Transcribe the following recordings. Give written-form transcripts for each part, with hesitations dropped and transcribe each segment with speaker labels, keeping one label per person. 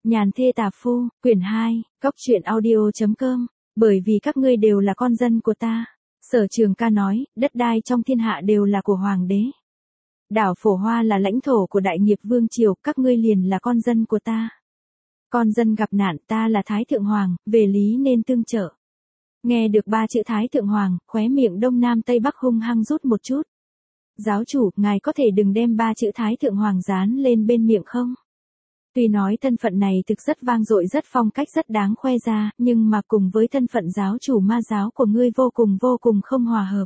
Speaker 1: Nhàn thê tà phu, quyển 2, coctruyện audio.com, bởi vì các ngươi đều là con dân của ta. Sở Trường Ca nói, đất đai trong thiên hạ đều là của hoàng đế. Đảo Phổ Hoa là lãnh thổ của Đại Nghiệp Vương Triều, các ngươi liền là con dân của ta. Con dân gặp nạn, ta là Thái Thượng Hoàng, về lý nên tương trợ. Nghe được 3 chữ Thái Thượng Hoàng, khóe miệng Đông Nam Tây Bắc hung hăng rút một chút. Giáo chủ, ngài có thể đừng đem 3 chữ Thái Thượng Hoàng dán lên bên miệng không? Tuy nói thân phận này thực rất vang dội, rất phong cách, rất đáng khoe ra, nhưng mà cùng với thân phận giáo chủ ma giáo của ngươi vô cùng không hòa hợp.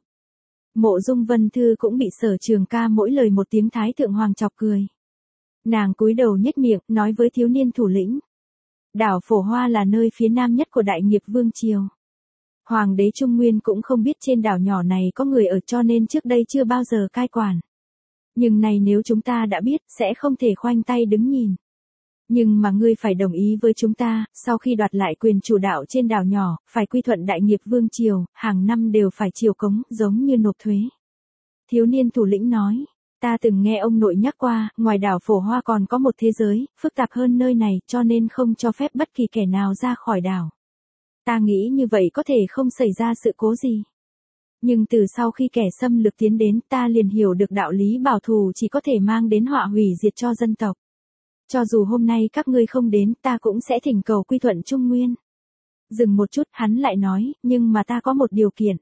Speaker 1: Mộ Dung Vân Thư cũng bị Sở Trường Ca mỗi lời một tiếng Thái Thượng Hoàng chọc cười. Nàng cúi đầu nhếch miệng, nói với thiếu niên thủ lĩnh. Đảo Phổ Hoa là nơi phía nam nhất của Đại Nghiệp Vương Triều. Hoàng đế Trung Nguyên cũng không biết trên đảo nhỏ này có người ở, cho nên trước đây chưa bao giờ cai quản. Nhưng này nếu chúng ta đã biết, sẽ không thể khoanh tay đứng nhìn. Nhưng mà ngươi phải đồng ý với chúng ta, sau khi đoạt lại quyền chủ đạo trên đảo nhỏ, phải quy thuận Đại Nghiệp Vương Triều, hàng năm đều phải triều cống, giống như nộp thuế. Thiếu niên thủ lĩnh nói, ta từng nghe ông nội nhắc qua, ngoài đảo Phổ Hoa còn có một thế giới, phức tạp hơn nơi này, cho nên không cho phép bất kỳ kẻ nào ra khỏi đảo. Ta nghĩ như vậy có thể không xảy ra sự cố gì. Nhưng từ sau khi kẻ xâm lược tiến đến, ta liền hiểu được đạo lý bảo thù chỉ có thể mang đến họa hủy diệt cho dân tộc. Cho dù hôm nay các ngươi không đến, ta cũng sẽ thỉnh cầu quy thuận Trung Nguyên. Dừng một chút, hắn lại nói, nhưng mà ta có một điều kiện.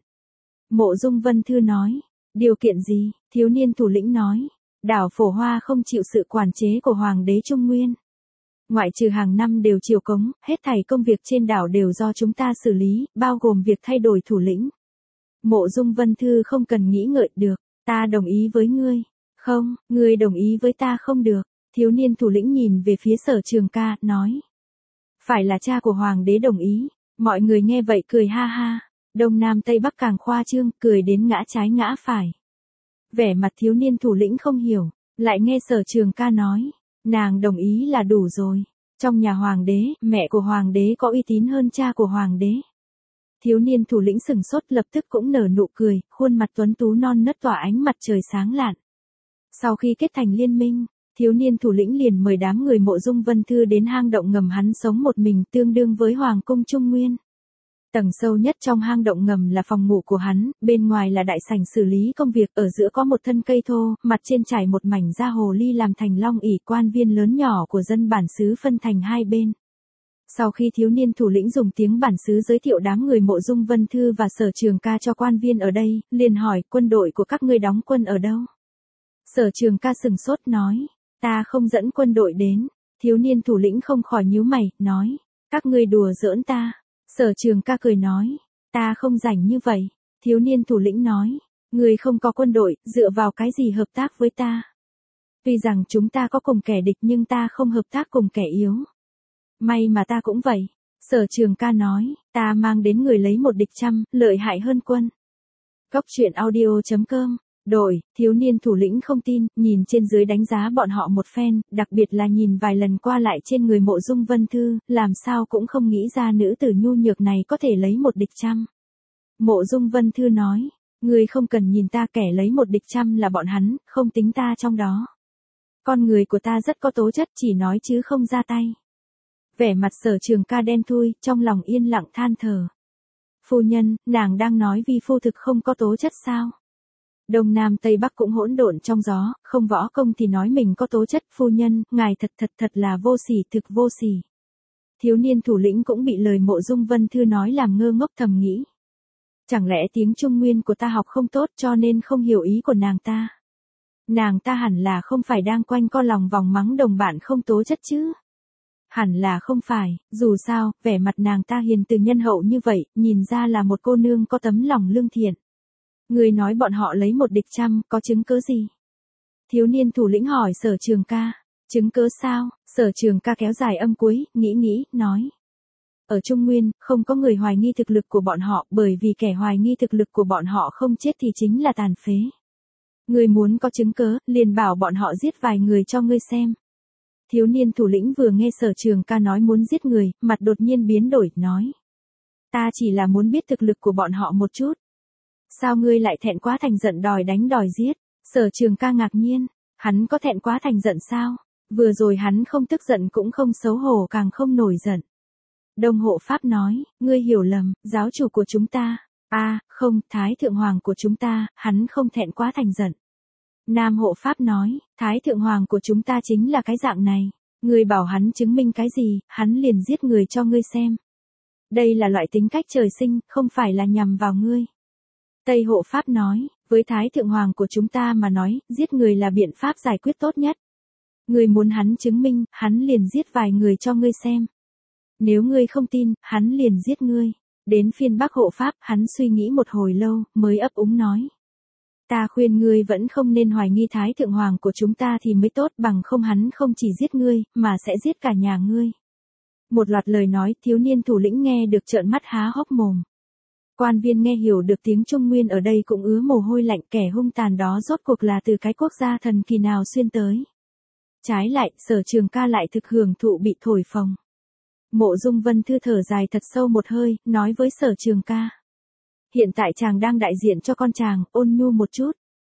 Speaker 1: Mộ Dung Vân Thư nói, điều kiện gì? Thiếu niên thủ lĩnh nói, đảo Phổ Hoa không chịu sự quản chế của Hoàng đế Trung Nguyên. Ngoại trừ hàng năm đều triều cống, hết thảy công việc trên đảo đều do chúng ta xử lý, bao gồm việc thay đổi thủ lĩnh. Mộ Dung Vân Thư không cần nghĩ ngợi, được, ta đồng ý với ngươi. Không, ngươi đồng ý với ta không được. Thiếu niên thủ lĩnh nhìn về phía Sở Trường Ca, nói. Phải là cha của Hoàng đế đồng ý. Mọi người nghe vậy cười ha ha. Đông Nam Tây Bắc càng khoa trương, cười đến ngã trái ngã phải. Vẻ mặt thiếu niên thủ lĩnh không hiểu, lại nghe Sở Trường Ca nói. Nàng đồng ý là đủ rồi. Trong nhà Hoàng đế, mẹ của Hoàng đế có uy tín hơn cha của Hoàng đế. Thiếu niên thủ lĩnh sừng sốt, lập tức cũng nở nụ cười, khuôn mặt tuấn tú non nớt tỏa ánh mặt trời sáng lạn. Sau khi kết thành liên minh, thiếu niên thủ lĩnh liền mời đám người Mộ Dung Vân Thư đến hang động ngầm hắn sống một mình, tương đương với Hoàng cung Trung Nguyên. Tầng sâu nhất trong hang động ngầm là phòng ngủ của hắn, bên ngoài là đại sảnh xử lý công việc, ở giữa có một thân cây thô, mặt trên trải một mảnh da hồ ly làm thành long ỷ, quan viên lớn nhỏ của dân bản xứ phân thành hai bên. Sau khi thiếu niên thủ lĩnh dùng tiếng bản xứ giới thiệu đám người Mộ Dung Vân Thư và Sở Trường Ca cho quan viên ở đây, liền hỏi, quân đội của các ngươi đóng quân ở đâu? Sở Trường Ca sừng sốt nói, ta không dẫn quân đội đến. Thiếu niên thủ lĩnh không khỏi nhíu mày, nói, các ngươi đùa giỡn ta. Sở Trường Ca cười nói, ta không rảnh như vậy. Thiếu niên thủ lĩnh nói, ngươi không có quân đội, dựa vào cái gì hợp tác với ta? Tuy rằng chúng ta có cùng kẻ địch nhưng ta không hợp tác cùng kẻ yếu. May mà ta cũng vậy. Sở Trường Ca nói, ta mang đến người lấy một địch trăm, lợi hại hơn quân. Coctruyện audio.com. Đổi, thiếu niên thủ lĩnh không tin, nhìn trên dưới đánh giá bọn họ một phen, đặc biệt là nhìn vài lần qua lại trên người Mộ Dung Vân Thư, làm sao cũng không nghĩ ra nữ tử nhu nhược này có thể lấy một địch trăm. Mộ Dung Vân Thư nói, ngươi không cần nhìn ta, kẻ lấy một địch trăm là bọn hắn, không tính ta trong đó. Con người của ta rất có tố chất, chỉ nói chứ không ra tay. Vẻ mặt Sở Trường Ca đen thui, trong lòng yên lặng than thở. Phu nhân, nàng đang nói vi phu thực không có tố chất sao? Đông Nam Tây Bắc cũng hỗn độn trong gió, không võ công thì nói mình có tố chất. Phu nhân, ngài thật là vô sỉ, thực vô sỉ. Thiếu niên thủ lĩnh cũng bị lời Mộ Dung Vân Thư nói làm ngơ ngốc, thầm nghĩ. Chẳng lẽ tiếng Trung Nguyên của ta học không tốt cho nên không hiểu ý của nàng ta? Nàng ta hẳn là không phải đang quanh co lòng vòng mắng đồng bạn không tố chất chứ? Hẳn là không phải, dù sao, vẻ mặt nàng ta hiền từ nhân hậu như vậy, nhìn ra là một cô nương có tấm lòng lương thiện. Người nói bọn họ lấy một địch trăm, có chứng cứ gì? Thiếu niên thủ lĩnh hỏi Sở Trường Ca, chứng cứ sao? Sở Trường Ca kéo dài âm cuối, nghĩ, nói. Ở Trung Nguyên, không có người hoài nghi thực lực của bọn họ, bởi vì kẻ hoài nghi thực lực của bọn họ không chết thì chính là tàn phế. Người muốn có chứng cứ, liền bảo bọn họ giết vài người cho ngươi xem. Thiếu niên thủ lĩnh vừa nghe Sở Trường Ca nói muốn giết người, mặt đột nhiên biến đổi, nói. Ta chỉ là muốn biết thực lực của bọn họ một chút. Sao ngươi lại thẹn quá thành giận đòi đánh đòi giết? Sở Trường Ca ngạc nhiên, hắn có thẹn quá thành giận sao? Vừa rồi hắn không tức giận cũng không xấu hổ càng không nổi giận. Đông hộ pháp nói, ngươi hiểu lầm, giáo chủ của chúng ta. Không, Thái Thượng Hoàng của chúng ta, hắn không thẹn quá thành giận. Nam hộ pháp nói, Thái Thượng Hoàng của chúng ta chính là cái dạng này. Ngươi bảo hắn chứng minh cái gì, hắn liền giết người cho ngươi xem. Đây là loại tính cách trời sinh, không phải là nhằm vào ngươi. Tây hộ pháp nói, với Thái Thượng Hoàng của chúng ta mà nói, giết người là biện pháp giải quyết tốt nhất. Ngươi muốn hắn chứng minh, hắn liền giết vài người cho ngươi xem. Nếu ngươi không tin, hắn liền giết ngươi. Đến phiên Bắc hộ pháp, hắn suy nghĩ một hồi lâu, mới ấp úng nói. Ta khuyên ngươi vẫn không nên hoài nghi Thái Thượng Hoàng của chúng ta thì mới tốt, bằng không hắn không chỉ giết ngươi, mà sẽ giết cả nhà ngươi. Một loạt lời nói, thiếu niên thủ lĩnh nghe được trợn mắt há hốc mồm. Quan viên nghe hiểu được tiếng Trung Nguyên ở đây cũng ứa mồ hôi lạnh, kẻ hung tàn đó rốt cuộc là từ cái quốc gia thần kỳ nào xuyên tới. Trái lại, Sở Trường Ca lại thực hưởng thụ bị thổi phồng. Mộ Dung Vân Thư thở dài thật sâu một hơi, nói với Sở Trường Ca. Hiện tại chàng đang đại diện cho con chàng, ôn nhu một chút.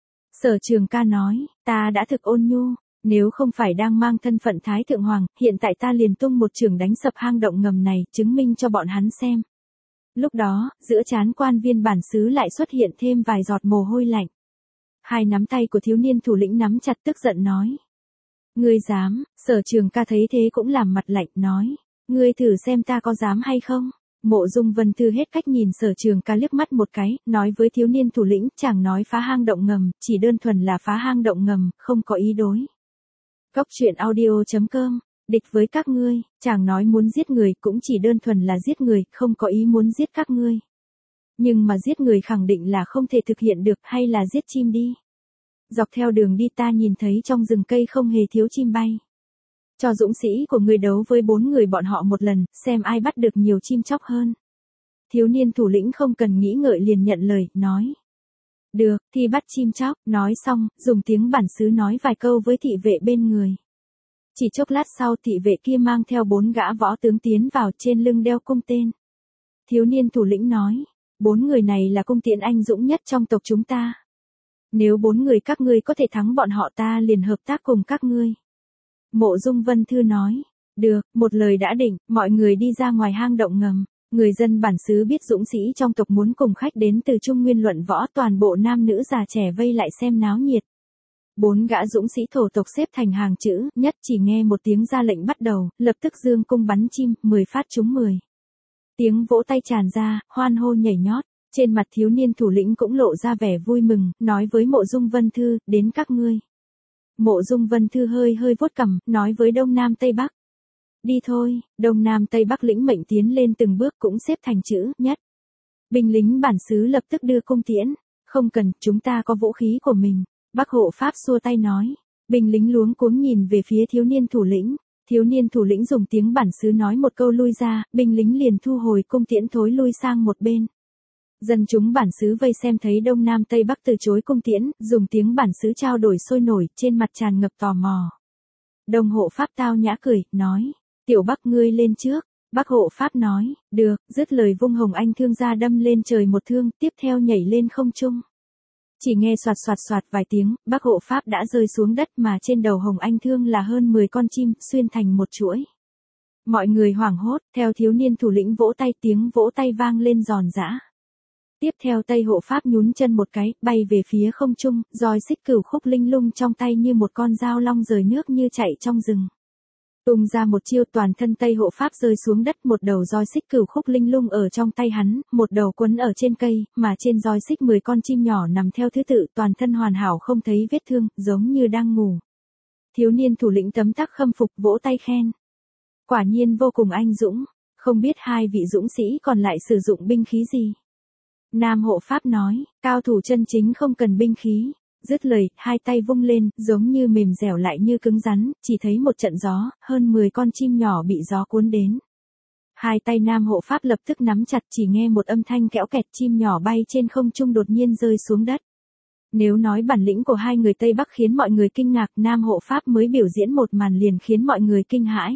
Speaker 1: Sở Trường Ca nói, ta đã thực ôn nhu, nếu không phải đang mang thân phận Thái Thượng Hoàng, hiện tại ta liền tung một chưởng đánh sập hang động ngầm này, chứng minh cho bọn hắn xem. Lúc đó, giữa trán quan viên bản xứ lại xuất hiện thêm vài giọt mồ hôi lạnh. Hai nắm tay của thiếu niên thủ lĩnh nắm chặt tức giận nói. Ngươi dám, Sở Trường Ca thấy thế cũng làm mặt lạnh nói. Ngươi thử xem ta có dám hay không? Mộ Dung Vân Thư hết cách nhìn Sở Trường Ca liếc mắt một cái, nói với thiếu niên thủ lĩnh, chàng nói phá hang động ngầm, chỉ đơn thuần là phá hang động ngầm, không có ý đối. Cốc truyện audio.com, địch với các ngươi, chàng nói muốn giết người cũng chỉ đơn thuần là giết người, không có ý muốn giết các ngươi. Nhưng mà giết người khẳng định là không thể thực hiện được, hay là giết chim đi. Dọc theo đường đi ta nhìn thấy trong rừng cây không hề thiếu chim bay. Cho dũng sĩ của ngươi đấu với 4 người bọn họ một lần, xem ai bắt được nhiều chim chóc hơn. Thiếu niên thủ lĩnh không cần nghĩ ngợi liền nhận lời, nói. Được, thì bắt chim chóc, nói xong, dùng tiếng bản xứ nói vài câu với thị vệ bên người. Chỉ chốc lát sau thị vệ kia mang theo 4 gã võ tướng tiến vào, trên lưng đeo cung tên. Thiếu niên thủ lĩnh nói, 4 người này là cung tiễn anh dũng nhất trong tộc chúng ta. Nếu 4 người các ngươi có thể thắng bọn họ ta liền hợp tác cùng các ngươi. Mộ Dung Vân Thư nói, được, một lời đã định, mọi người đi ra ngoài hang động ngầm. Người dân bản xứ biết dũng sĩ trong tộc muốn cùng khách đến từ Trung Nguyên luận võ, toàn bộ nam nữ già trẻ vây lại xem náo nhiệt. 4 gã dũng sĩ thổ tộc xếp thành hàng chữ, nhất chỉ nghe một tiếng ra lệnh bắt đầu, lập tức dương cung bắn chim, 10 phát trúng 10. Tiếng vỗ tay tràn ra, hoan hô nhảy nhót, trên mặt thiếu niên thủ lĩnh cũng lộ ra vẻ vui mừng, nói với Mộ Dung Vân Thư, đến các ngươi. Mộ Dung Vân Thư hơi vuốt cằm, nói với Đông Nam Tây Bắc. Đi thôi, Đông Nam Tây Bắc lĩnh mệnh tiến lên từng bước cũng xếp thành chữ, nhất. Binh lính bản xứ lập tức đưa cung tiễn, không cần, chúng ta có vũ khí của mình. Bắc hộ pháp xua tay nói, binh lính luống cuống nhìn về phía thiếu niên thủ lĩnh. Thiếu niên thủ lĩnh dùng tiếng bản xứ nói một câu lui ra, binh lính liền thu hồi cung tiễn thối lui sang một bên. Dân chúng bản xứ vây xem thấy Đông Nam Tây Bắc từ chối cung tiễn, dùng tiếng bản xứ trao đổi sôi nổi, trên mặt tràn ngập tò mò. Đông hộ pháp tao nhã cười, nói, tiểu Bắc ngươi lên trước. Bắc hộ pháp nói, được, dứt lời vung hồng anh thương ra đâm lên trời một thương, tiếp theo nhảy lên không trung. Chỉ nghe soạt soạt soạt vài tiếng, Bắc hộ pháp đã rơi xuống đất mà trên đầu hồng anh thương là hơn 10 con chim, xuyên thành một chuỗi. Mọi người hoảng hốt, theo thiếu niên thủ lĩnh vỗ tay, tiếng vỗ tay vang lên giòn giã. Tiếp theo Tây hộ pháp nhún chân một cái, bay về phía không trung, roi xích cửu khúc linh lung trong tay như một con dao long rời nước như chạy trong rừng. Tung ra một chiêu, toàn thân Tây hộ pháp rơi xuống đất, một đầu roi xích cửu khúc linh lung ở trong tay hắn, một đầu quấn ở trên cây, mà trên roi xích 10 con chim nhỏ nằm theo thứ tự, toàn thân hoàn hảo không thấy vết thương, giống như đang ngủ. Thiếu niên thủ lĩnh tấm tắc khâm phục, vỗ tay khen. Quả nhiên vô cùng anh dũng, không biết hai vị dũng sĩ còn lại sử dụng binh khí gì. Nam hộ pháp nói, cao thủ chân chính không cần binh khí. Dứt lời, hai tay vung lên, giống như mềm dẻo lại như cứng rắn, chỉ thấy một trận gió, hơn 10 con chim nhỏ bị gió cuốn đến. Hai tay Nam hộ pháp lập tức nắm chặt, chỉ nghe một âm thanh kẽo kẹt, chim nhỏ bay trên không trung đột nhiên rơi xuống đất. Nếu nói bản lĩnh của hai người Tây Bắc khiến mọi người kinh ngạc, Nam hộ pháp mới biểu diễn một màn liền khiến mọi người kinh hãi.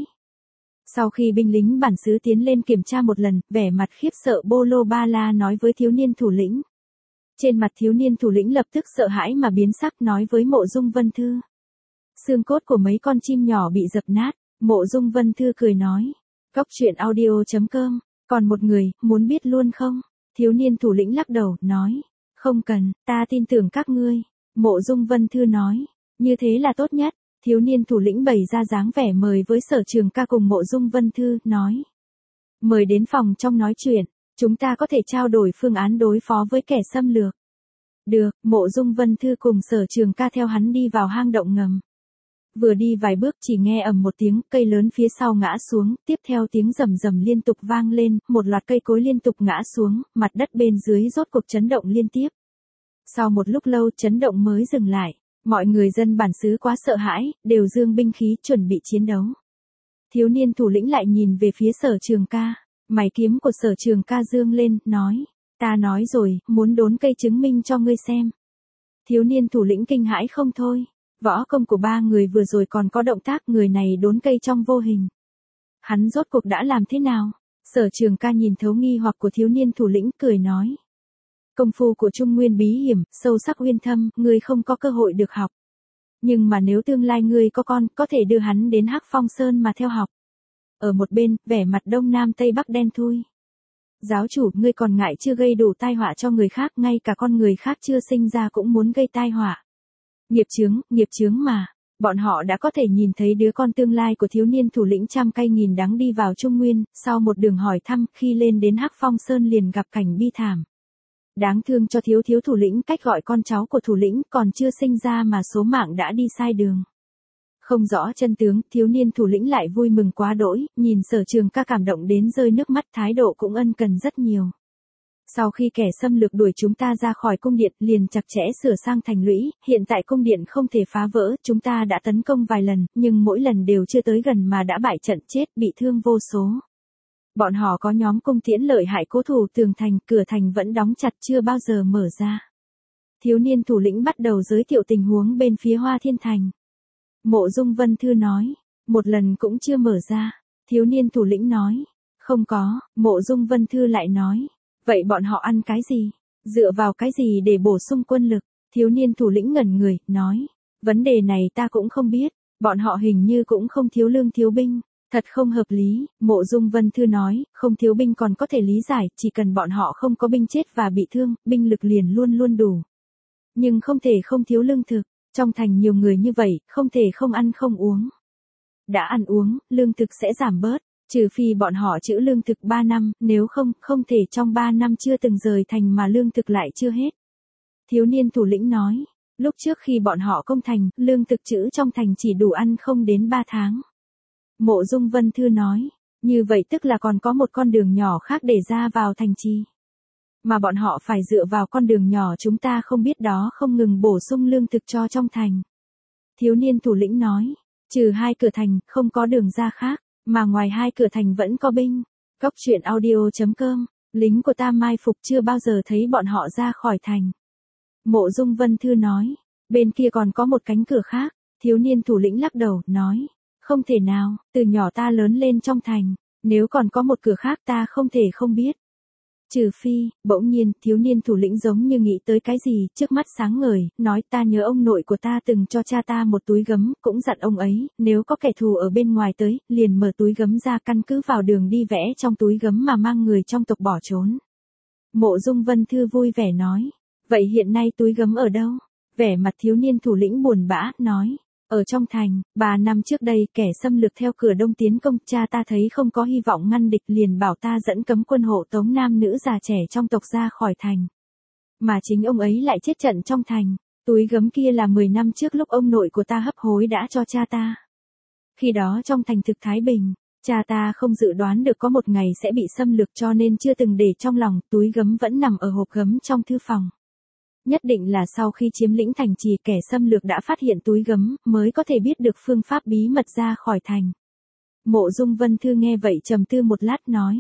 Speaker 1: Sau khi binh lính bản xứ tiến lên kiểm tra một lần, vẻ mặt khiếp sợ Bô Lô Ba La nói với thiếu niên thủ lĩnh. Trên mặt thiếu niên thủ lĩnh lập tức sợ hãi mà biến sắc, nói với Mộ Dung Vân Thư. Xương cốt của mấy con chim nhỏ bị dập nát, Mộ Dung Vân Thư cười nói. Cóc truyện audio.com, còn một người, muốn biết luôn không? Thiếu niên thủ lĩnh lắc đầu, nói. Không cần, ta tin tưởng các ngươi. Mộ Dung Vân Thư nói. Như thế là tốt nhất. Thiếu niên thủ lĩnh bày ra dáng vẻ mời với Sở Trường Ca cùng Mộ Dung Vân Thư, nói. Mời đến phòng trong nói chuyện, chúng ta có thể trao đổi phương án đối phó với kẻ xâm lược. Được, Mộ Dung Vân Thư cùng Sở Trường Ca theo hắn đi vào hang động ngầm. Vừa đi vài bước chỉ nghe ầm một tiếng, cây lớn phía sau ngã xuống, tiếp theo tiếng rầm rầm liên tục vang lên, một loạt cây cối liên tục ngã xuống, mặt đất bên dưới rốt cuộc chấn động liên tiếp. Sau một lúc lâu chấn động mới dừng lại, mọi người dân bản xứ quá sợ hãi, đều giương binh khí chuẩn bị chiến đấu. Thiếu niên thủ lĩnh lại nhìn về phía Sở Trường Ca, mày kiếm của Sở Trường Ca dương lên, nói, ta nói rồi, muốn đốn cây chứng minh cho ngươi xem. Thiếu niên thủ lĩnh kinh hãi không thôi, võ công của ba người vừa rồi còn có động tác người này đốn cây trong vô hình. Hắn rốt cuộc đã làm thế nào? Sở Trường Ca nhìn thấu nghi hoặc của thiếu niên thủ lĩnh cười nói. Công phu của Trung Nguyên bí hiểm, sâu sắc uyên thâm, ngươi không có cơ hội được học. Nhưng mà nếu tương lai ngươi có con, có thể đưa hắn đến Hắc Phong Sơn mà theo học. Ở một bên, vẻ mặt đông nam tây bắc đen thui. Giáo chủ, ngươi còn ngại chưa gây đủ tai họa cho người khác, ngay cả con người khác chưa sinh ra cũng muốn gây tai họa. Nghiệp chướng mà. Bọn họ đã có thể nhìn thấy đứa con tương lai của thiếu niên thủ lĩnh trăm cay nghìn đắng đi vào Trung Nguyên, sau một đường hỏi thăm, khi lên đến Hắc Phong Sơn liền gặp cảnh bi thảm. Đáng thương cho thiếu thủ lĩnh, cách gọi con cháu của thủ lĩnh còn chưa sinh ra mà số mạng đã đi sai đường. Không rõ chân tướng, thiếu niên thủ lĩnh lại vui mừng quá đỗi, nhìn Sở Trường Ca cảm động đến rơi nước mắt, thái độ cũng ân cần rất nhiều. Sau khi kẻ xâm lược đuổi chúng ta ra khỏi cung điện, liền chặt chẽ sửa sang thành lũy, hiện tại cung điện không thể phá vỡ, chúng ta đã tấn công vài lần, nhưng mỗi lần đều chưa tới gần mà đã bại trận, chết, bị thương vô số. Bọn họ có nhóm cung tiễn lợi hại, cố thủ tường thành, cửa thành vẫn đóng chặt chưa bao giờ mở ra. Thiếu niên thủ lĩnh bắt đầu giới thiệu tình huống bên phía Hoa Thiên Thành. Mộ Dung Vân Thư nói, một lần cũng chưa mở ra. Thiếu niên thủ lĩnh nói, không có. Mộ Dung Vân Thư lại nói, vậy bọn họ ăn cái gì? Dựa vào cái gì để bổ sung quân lực? Thiếu niên thủ lĩnh ngẩn người, nói, vấn đề này ta cũng không biết, bọn họ hình như cũng không thiếu lương thiếu binh. Thật không hợp lý. Mộ Dung Vân Thư nói, không thiếu binh còn có thể lý giải, chỉ cần bọn họ không có binh chết và bị thương, binh lực liền luôn luôn đủ. Nhưng không thể không thiếu lương thực, trong thành nhiều người như vậy, không thể không ăn không uống. Đã ăn uống, lương thực sẽ giảm bớt, trừ phi bọn họ trữ lương thực 3 năm, nếu không, không thể trong 3 năm chưa từng rời thành mà lương thực lại chưa hết. Thiếu niên thủ lĩnh nói, lúc trước khi bọn họ công thành, lương thực trữ trong thành chỉ đủ ăn không đến 3 tháng. Mộ Dung Vân Thư nói, như vậy tức là còn có một con đường nhỏ khác để ra vào thành trì. Mà bọn họ phải dựa vào con đường nhỏ chúng ta không biết đó không ngừng bổ sung lương thực cho trong thành. Thiếu niên thủ lĩnh nói, trừ 2 cửa thành, không có đường ra khác, mà ngoài 2 cửa thành vẫn có binh. Cóc truyện audio.com, lính của ta mai phục chưa bao giờ thấy bọn họ ra khỏi thành. Mộ Dung Vân Thư nói, bên kia còn có một cánh cửa khác. Thiếu niên thủ lĩnh lắc đầu, nói, không thể nào, từ nhỏ ta lớn lên trong thành, nếu còn có một cửa khác ta không thể không biết. Trừ phi, bỗng nhiên, thiếu niên thủ lĩnh giống như nghĩ tới cái gì, trước mắt sáng ngời, nói ta nhớ ông nội của ta từng cho cha ta một túi gấm, cũng dặn ông ấy, nếu có kẻ thù ở bên ngoài tới, liền mở túi gấm ra, căn cứ vào đường đi vẽ trong túi gấm mà mang người trong tộc bỏ trốn. Mộ Dung Vân Thư vui vẻ nói, vậy hiện nay túi gấm ở đâu? Vẻ mặt thiếu niên thủ lĩnh buồn bã, nói, ở trong thành, 3 năm trước đây kẻ xâm lược theo cửa đông tiến công, cha ta thấy không có hy vọng ngăn địch liền bảo ta dẫn cấm quân hộ tống nam nữ già trẻ trong tộc ra khỏi thành. Mà chính ông ấy lại chết trận trong thành, túi gấm kia là 10 năm trước lúc ông nội của ta hấp hối đã cho cha ta. Khi đó trong thành thực thái bình, cha ta không dự đoán được có một ngày sẽ bị xâm lược cho nên chưa từng để trong lòng, túi gấm vẫn nằm ở hộp gấm trong thư phòng. Nhất định là sau khi chiếm lĩnh thành trì kẻ xâm lược đã phát hiện túi gấm, mới có thể biết được phương pháp bí mật ra khỏi thành. Mộ Dung Vân Thư nghe vậy trầm tư một lát nói.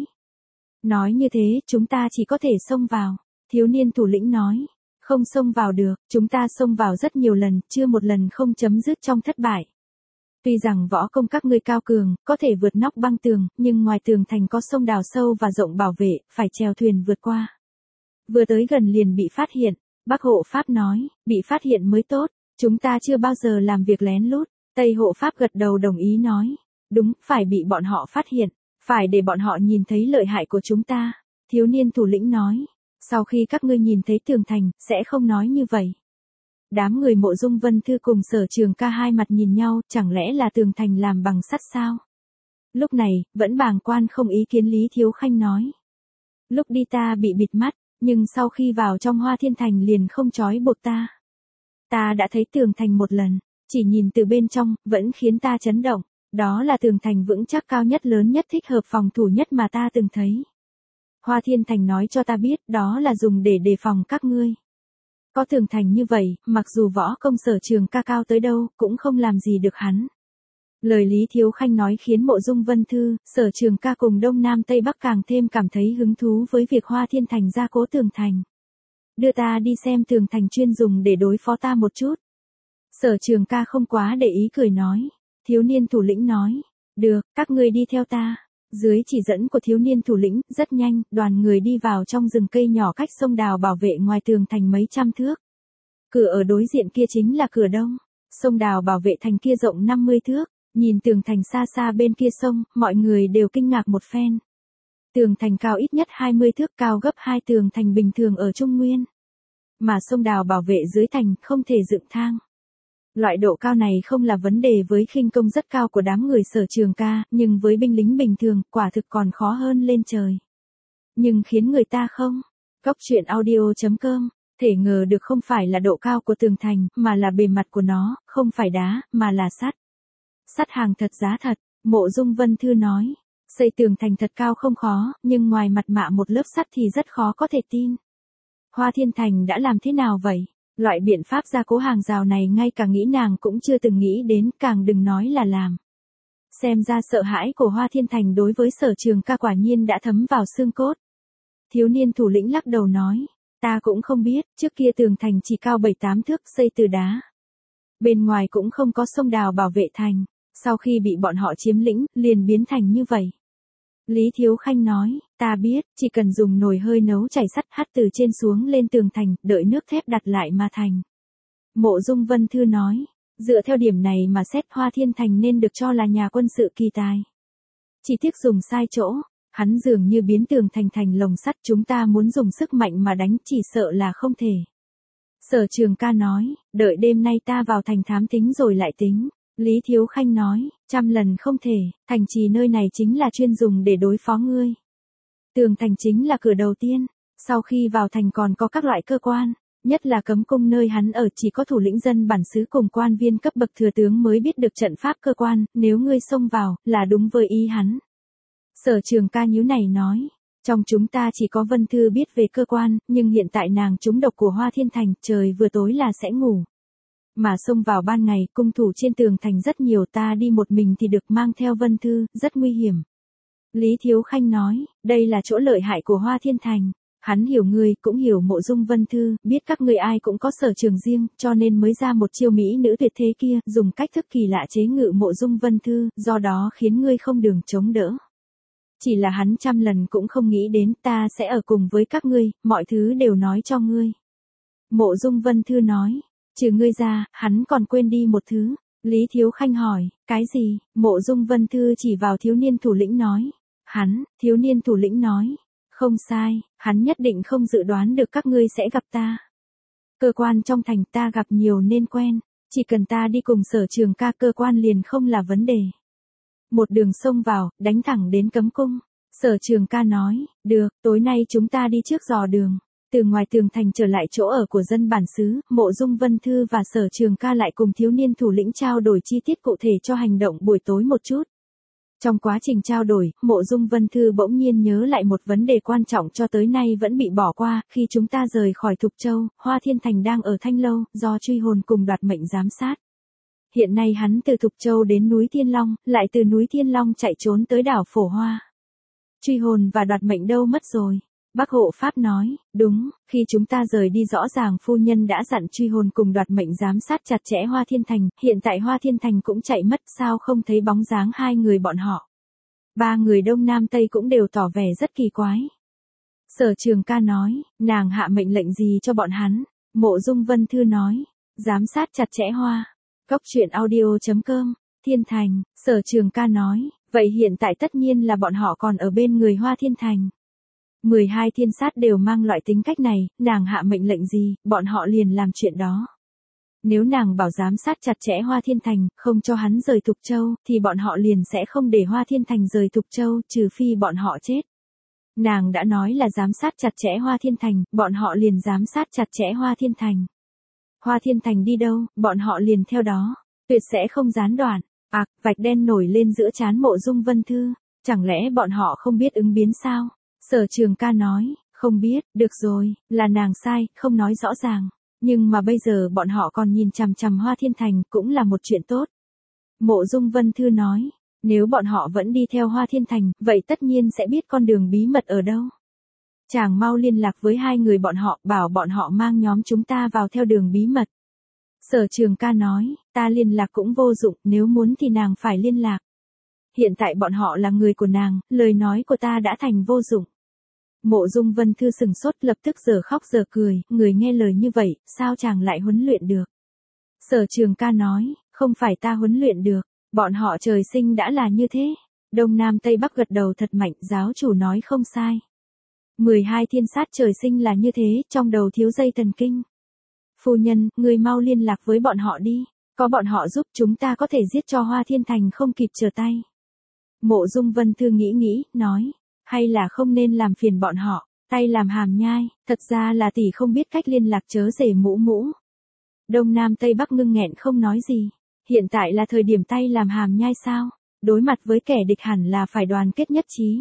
Speaker 1: Nói như thế, chúng ta chỉ có thể xông vào. Thiếu niên thủ lĩnh nói. Không xông vào được, chúng ta xông vào rất nhiều lần, chưa một lần không chấm dứt trong thất bại. Tuy rằng võ công các ngươi cao cường, có thể vượt nóc băng tường, nhưng ngoài tường thành có sông đào sâu và rộng bảo vệ, phải chèo thuyền vượt qua. Vừa tới gần liền bị phát hiện. Bác hộ pháp nói, bị phát hiện mới tốt, chúng ta chưa bao giờ làm việc lén lút, Tây hộ pháp gật đầu đồng ý nói. Đúng, phải bị bọn họ phát hiện, phải để bọn họ nhìn thấy lợi hại của chúng ta. Thiếu niên thủ lĩnh nói. Sau khi các ngươi nhìn thấy tường thành, sẽ không nói như vậy. Đám người Mộ Dung Vân Thư cùng Sở Trường Ca hai mặt nhìn nhau, chẳng lẽ là tường thành làm bằng sắt sao? Lúc này, vẫn bàng quan không ý kiến Lý Thiếu Khanh nói. Lúc đi ta bị bịt mắt, nhưng sau khi vào trong Hoa Thiên Thành liền không trói buộc ta. Ta đã thấy tường thành một lần, chỉ nhìn từ bên trong, vẫn khiến ta chấn động. Đó là tường thành vững chắc cao nhất lớn nhất thích hợp phòng thủ nhất mà ta từng thấy. Hoa Thiên Thành nói cho ta biết đó là dùng để đề phòng các ngươi. Có tường thành như vậy, mặc dù võ công Sở Trường Ca cao tới đâu, cũng không làm gì được hắn. Lời Lý Thiếu Khanh nói khiến Mộ Dung Vân Thư, Sở Trường Ca cùng Đông Nam Tây Bắc càng thêm cảm thấy hứng thú với việc Hoa Thiên Thành gia cố tường thành. Đưa ta đi xem tường thành chuyên dùng để đối phó ta một chút. Sở Trường Ca không quá để ý cười nói. Thiếu niên thủ lĩnh nói. Được, các ngươi đi theo ta. Dưới chỉ dẫn của thiếu niên thủ lĩnh, rất nhanh, đoàn người đi vào trong rừng cây nhỏ cách sông Đào bảo vệ ngoài tường thành mấy trăm thước. Cửa ở đối diện kia chính là cửa đông. Sông Đào bảo vệ thành kia rộng 50 thước. Nhìn tường thành xa xa bên kia sông, mọi người đều kinh ngạc một phen. Tường thành cao ít nhất 20 thước, cao gấp 2 tường thành bình thường ở Trung Nguyên. Mà sông Đào bảo vệ dưới thành không thể dựng thang. Loại độ cao này không là vấn đề với khinh công rất cao của đám người Sở Trường Ca, nhưng với binh lính bình thường, quả thực còn khó hơn lên trời. Nhưng khiến người ta không. Góc truyện audio.com, thể ngờ được không phải là độ cao của tường thành, mà là bề mặt của nó, không phải đá, mà là sắt. Sắt hàng thật giá thật, Mộ Dung Vân Thư nói. Xây tường thành thật cao không khó, nhưng ngoài mặt mạ một lớp sắt thì rất khó có thể tin. Hoa Thiên Thành đã làm thế nào vậy? Loại biện pháp gia cố hàng rào này ngay cả nghĩ nàng cũng chưa từng nghĩ đến, càng đừng nói là làm. Xem ra sợ hãi của Hoa Thiên Thành đối với Sở Trường Ca quả nhiên đã thấm vào xương cốt. Thiếu niên thủ lĩnh lắc đầu nói, ta cũng không biết, trước kia tường thành chỉ cao 7-8 thước xây từ đá. Bên ngoài cũng không có sông Đào bảo vệ thành, sau khi bị bọn họ chiếm lĩnh, liền biến thành như vậy. Lý Thiếu Khanh nói, ta biết, chỉ cần dùng nồi hơi nấu chảy sắt hắt từ trên xuống lên tường thành, đợi nước thép đặt lại mà thành. Mộ Dung Vân Thư nói, dựa theo điểm này mà xét Hoa Thiên Thành nên được cho là nhà quân sự kỳ tài. Chỉ tiếc dùng sai chỗ, hắn dường như biến tường thành thành lồng sắt, chúng ta muốn dùng sức mạnh mà đánh chỉ sợ là không thể. Sở Trường Ca nói, đợi đêm nay ta vào thành thám tính rồi lại tính. Lý Thiếu Khanh nói, 100 lần không thể, thành trì nơi này chính là chuyên dùng để đối phó ngươi. Tường thành chính là cửa đầu tiên, sau khi vào thành còn có các loại cơ quan, nhất là cấm cung nơi hắn ở chỉ có thủ lĩnh dân bản xứ cùng quan viên cấp bậc thừa tướng mới biết được trận pháp cơ quan, nếu ngươi xông vào, là đúng với ý hắn. Sở Trường Ca nhíu này nói, trong chúng ta chỉ có Vân Thư biết về cơ quan, nhưng hiện tại nàng trúng độc của Hoa Thiên Thành, trời vừa tối là sẽ ngủ. Mà xông vào ban ngày, cung thủ trên tường thành rất nhiều, ta đi một mình thì được mang theo Vân Thư, rất nguy hiểm. Lý Thiếu Khanh nói, đây là chỗ lợi hại của Hoa Thiên Thành. Hắn hiểu ngươi, cũng hiểu Mộ Dung Vân Thư, biết các ngươi ai cũng có sở trường riêng, cho nên mới ra một chiêu mỹ nữ tuyệt thế kia, dùng cách thức kỳ lạ chế ngự Mộ Dung Vân Thư, do đó khiến ngươi không đường chống đỡ. Chỉ là hắn 100 lần cũng không nghĩ đến ta sẽ ở cùng với các ngươi, mọi thứ đều nói cho ngươi. Mộ Dung Vân Thư nói, trừ ngươi ra, hắn còn quên đi một thứ. Lý Thiếu Khanh hỏi, cái gì? Mộ Dung Vân Thư chỉ vào thiếu niên thủ lĩnh nói. Thiếu niên thủ lĩnh nói. Không sai, hắn nhất định không dự đoán được các ngươi sẽ gặp ta. Cơ quan trong thành ta gặp nhiều nên quen, chỉ cần ta đi cùng Sở Trường Ca cơ quan liền không là vấn đề. Một đường xông vào, đánh thẳng đến cấm cung. Sở Trường Ca nói, được, tối nay chúng ta đi trước dò đường. Từ ngoài tường thành trở lại chỗ ở của dân bản xứ, Mộ Dung Vân Thư và Sở Trường Ca lại cùng thiếu niên thủ lĩnh trao đổi chi tiết cụ thể cho hành động buổi tối một chút. Trong quá trình trao đổi, Mộ Dung Vân Thư bỗng nhiên nhớ lại một vấn đề quan trọng cho tới nay vẫn bị bỏ qua, khi chúng ta rời khỏi Thục Châu, Hoa Thiên Thành đang ở Thanh Lâu, do Truy Hồn cùng Đoạt Mệnh giám sát. Hiện nay hắn từ Thục Châu đến núi Thiên Long, lại từ núi Thiên Long chạy trốn tới đảo Phổ Hoa. Truy Hồn và Đoạt Mệnh đâu mất rồi? Bác hộ pháp nói, đúng, khi chúng ta rời đi rõ ràng phu nhân đã dặn Truy Hồn cùng Đoạt Mệnh giám sát chặt chẽ Hoa Thiên Thành, hiện tại Hoa Thiên Thành cũng chạy mất, sao không thấy bóng dáng hai người bọn họ. Ba người Đông Nam Tây cũng đều tỏ vẻ rất kỳ quái. Sở Trường Ca nói, nàng hạ mệnh lệnh gì cho bọn hắn? Mộ Dung Vân Thư nói, giám sát chặt chẽ Hoa Cóc truyện audio.com, Thiên Thành, Sở Trường Ca nói, vậy hiện tại tất nhiên là bọn họ còn ở bên người Hoa Thiên Thành. 12 thiên sát đều mang loại tính cách này, nàng hạ mệnh lệnh gì, bọn họ liền làm chuyện đó. Nếu nàng bảo giám sát chặt chẽ Hoa Thiên Thành, không cho hắn rời Thục Châu, thì bọn họ liền sẽ không để Hoa Thiên Thành rời Thục Châu, trừ phi bọn họ chết. Nàng đã nói là giám sát chặt chẽ Hoa Thiên Thành, bọn họ liền giám sát chặt chẽ Hoa Thiên Thành. Hoa Thiên Thành đi đâu, bọn họ liền theo đó, tuyệt sẽ không gián đoạn. Vạch đen nổi lên giữa trán Mộ Dung Vân Thư, chẳng lẽ bọn họ không biết ứng biến sao? Sở Trường Ca nói, không biết, được rồi, là nàng sai, không nói rõ ràng. Nhưng mà bây giờ bọn họ còn nhìn chằm chằm Hoa Thiên Thành cũng là một chuyện tốt. Mộ Dung Vân Thư nói, nếu bọn họ vẫn đi theo Hoa Thiên Thành, vậy tất nhiên sẽ biết con đường bí mật ở đâu. Chàng mau liên lạc với hai người bọn họ, bảo bọn họ mang nhóm chúng ta vào theo đường bí mật. Sở Trường Ca nói, ta liên lạc cũng vô dụng, nếu muốn thì nàng phải liên lạc. Hiện tại bọn họ là người của nàng, lời nói của ta đã thành vô dụng. Mộ Dung Vân Thư sừng sốt lập tức giờ khóc giờ cười, người nghe lời như vậy, sao chàng lại huấn luyện được? Sở Trường Ca nói, không phải ta huấn luyện được, bọn họ trời sinh đã là như thế. Đông Nam Tây Bắc gật đầu thật mạnh, giáo chủ nói không sai. 12 thiên sát trời sinh là như thế, trong đầu thiếu dây thần kinh. Phu nhân, người mau liên lạc với bọn họ đi, có bọn họ giúp chúng ta có thể giết cho Hoa Thiên Thành không kịp trở tay. Mộ Dung Vân Thư nghĩ, nói, hay là không nên làm phiền bọn họ, tay làm hàm nhai, thật ra là tỷ không biết cách liên lạc chớ rể mũ. Đông Nam Tây Bắc ngưng nghẹn không nói gì, hiện tại là thời điểm tay làm hàm nhai sao, đối mặt với kẻ địch hẳn là phải đoàn kết nhất trí.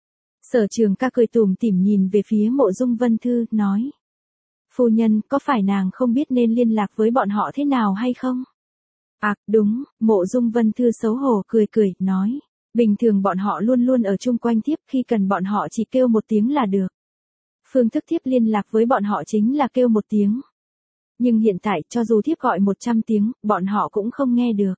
Speaker 1: Sở Trường Ca cười tủm tỉm nhìn về phía Mộ Dung Vân Thư, nói. Phu nhân, có phải nàng không biết nên liên lạc với bọn họ thế nào hay không? Đúng, Mộ Dung Vân Thư xấu hổ cười, nói. Bình thường bọn họ luôn luôn ở chung quanh thiếp, khi cần bọn họ chỉ kêu một tiếng là được. Phương thức thiếp liên lạc với bọn họ chính là kêu một tiếng. Nhưng hiện tại, cho dù thiếp gọi 100 tiếng, bọn họ cũng không nghe được.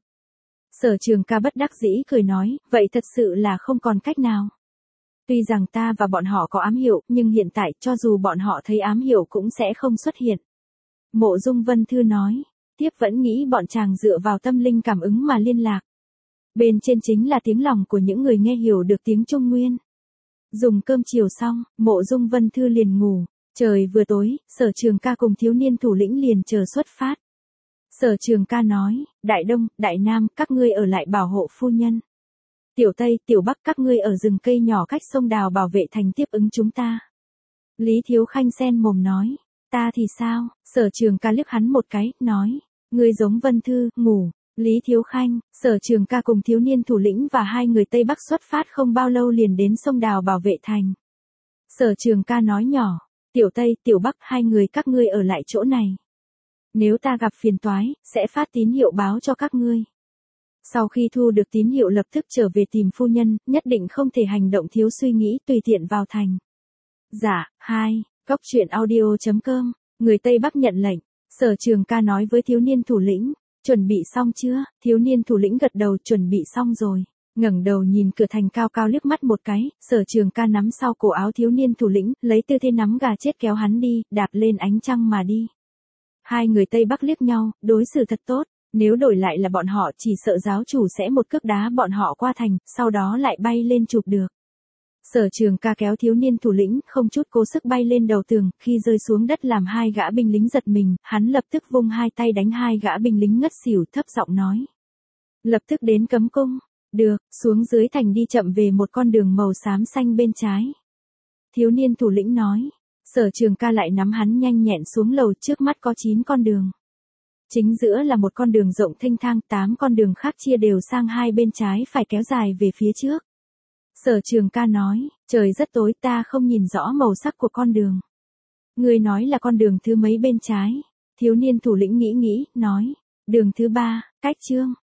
Speaker 1: Sở Trường Ca bất đắc dĩ cười nói, vậy thật sự là không còn cách nào. Tuy rằng ta và bọn họ có ám hiệu, nhưng hiện tại, cho dù bọn họ thấy ám hiệu cũng sẽ không xuất hiện. Mộ Dung Vân Thư nói, thiếp vẫn nghĩ bọn chàng dựa vào tâm linh cảm ứng mà liên lạc. Bên trên chính là tiếng lòng của những người nghe hiểu được tiếng Trung Nguyên. Dùng cơm chiều xong, Mộ Dung Vân Thư liền ngủ. Trời vừa tối, Sở Trường Ca cùng thiếu niên thủ lĩnh liền chờ xuất phát. Sở Trường Ca nói, Đại Đông, Đại Nam, các ngươi ở lại bảo hộ phu nhân. Tiểu Tây, Tiểu Bắc, các ngươi ở rừng cây nhỏ cách sông Đào bảo vệ thành tiếp ứng chúng ta. Lý Thiếu Khanh sen mồm nói, ta thì sao? Sở Trường Ca liếc hắn một cái, nói, ngươi giống Vân Thư, ngủ. Lý Thiếu Khanh, Sở Trường Ca cùng thiếu niên thủ lĩnh và hai người Tây Bắc xuất phát không bao lâu liền đến sông Đào bảo vệ thành. Sở Trường Ca nói nhỏ, Tiểu Tây, Tiểu Bắc, hai người các ngươi ở lại chỗ này. Nếu ta gặp phiền toái, sẽ phát tín hiệu báo cho các ngươi. Sau khi thu được tín hiệu lập tức trở về tìm phu nhân, nhất định không thể hành động thiếu suy nghĩ tùy tiện vào thành. Dạ, Cóc truyện audio.com, người Tây Bắc nhận lệnh. Sở Trường Ca nói với thiếu niên thủ lĩnh, chuẩn bị xong chưa? Thiếu niên thủ lĩnh gật đầu, chuẩn bị xong rồi. Ngẩng đầu nhìn cửa thành cao cao liếc mắt một cái, Sở Trường Ca nắm sau cổ áo thiếu niên thủ lĩnh, lấy tư thế nắm gà chết kéo hắn đi, đạp lên ánh trăng mà đi. Hai người Tây Bắc liếc nhau, đối xử thật tốt, nếu đổi lại là bọn họ chỉ sợ giáo chủ sẽ một cước đá bọn họ qua thành, sau đó lại bay lên chụp được. Sở Trường Ca kéo thiếu niên thủ lĩnh, không chút cố sức bay lên đầu tường, khi rơi xuống đất làm hai gã binh lính giật mình, hắn lập tức vung hai tay đánh hai gã binh lính ngất xỉu, thấp giọng nói. Lập tức đến cấm cung. Được, xuống dưới thành đi chậm về một con đường màu xám xanh bên trái. Thiếu niên thủ lĩnh nói. Sở Trường Ca lại nắm hắn nhanh nhẹn xuống lầu, trước mắt có 9 con đường. Chính giữa là một con đường rộng thênh thang, 8 con đường khác chia đều sang hai bên trái phải kéo dài về phía trước. Sở Trường Ca nói, trời rất tối ta không nhìn rõ màu sắc của con đường. Người nói là con đường thứ mấy bên trái? Thiếu niên thủ lĩnh nghĩ, nói, đường thứ 3, cách chương.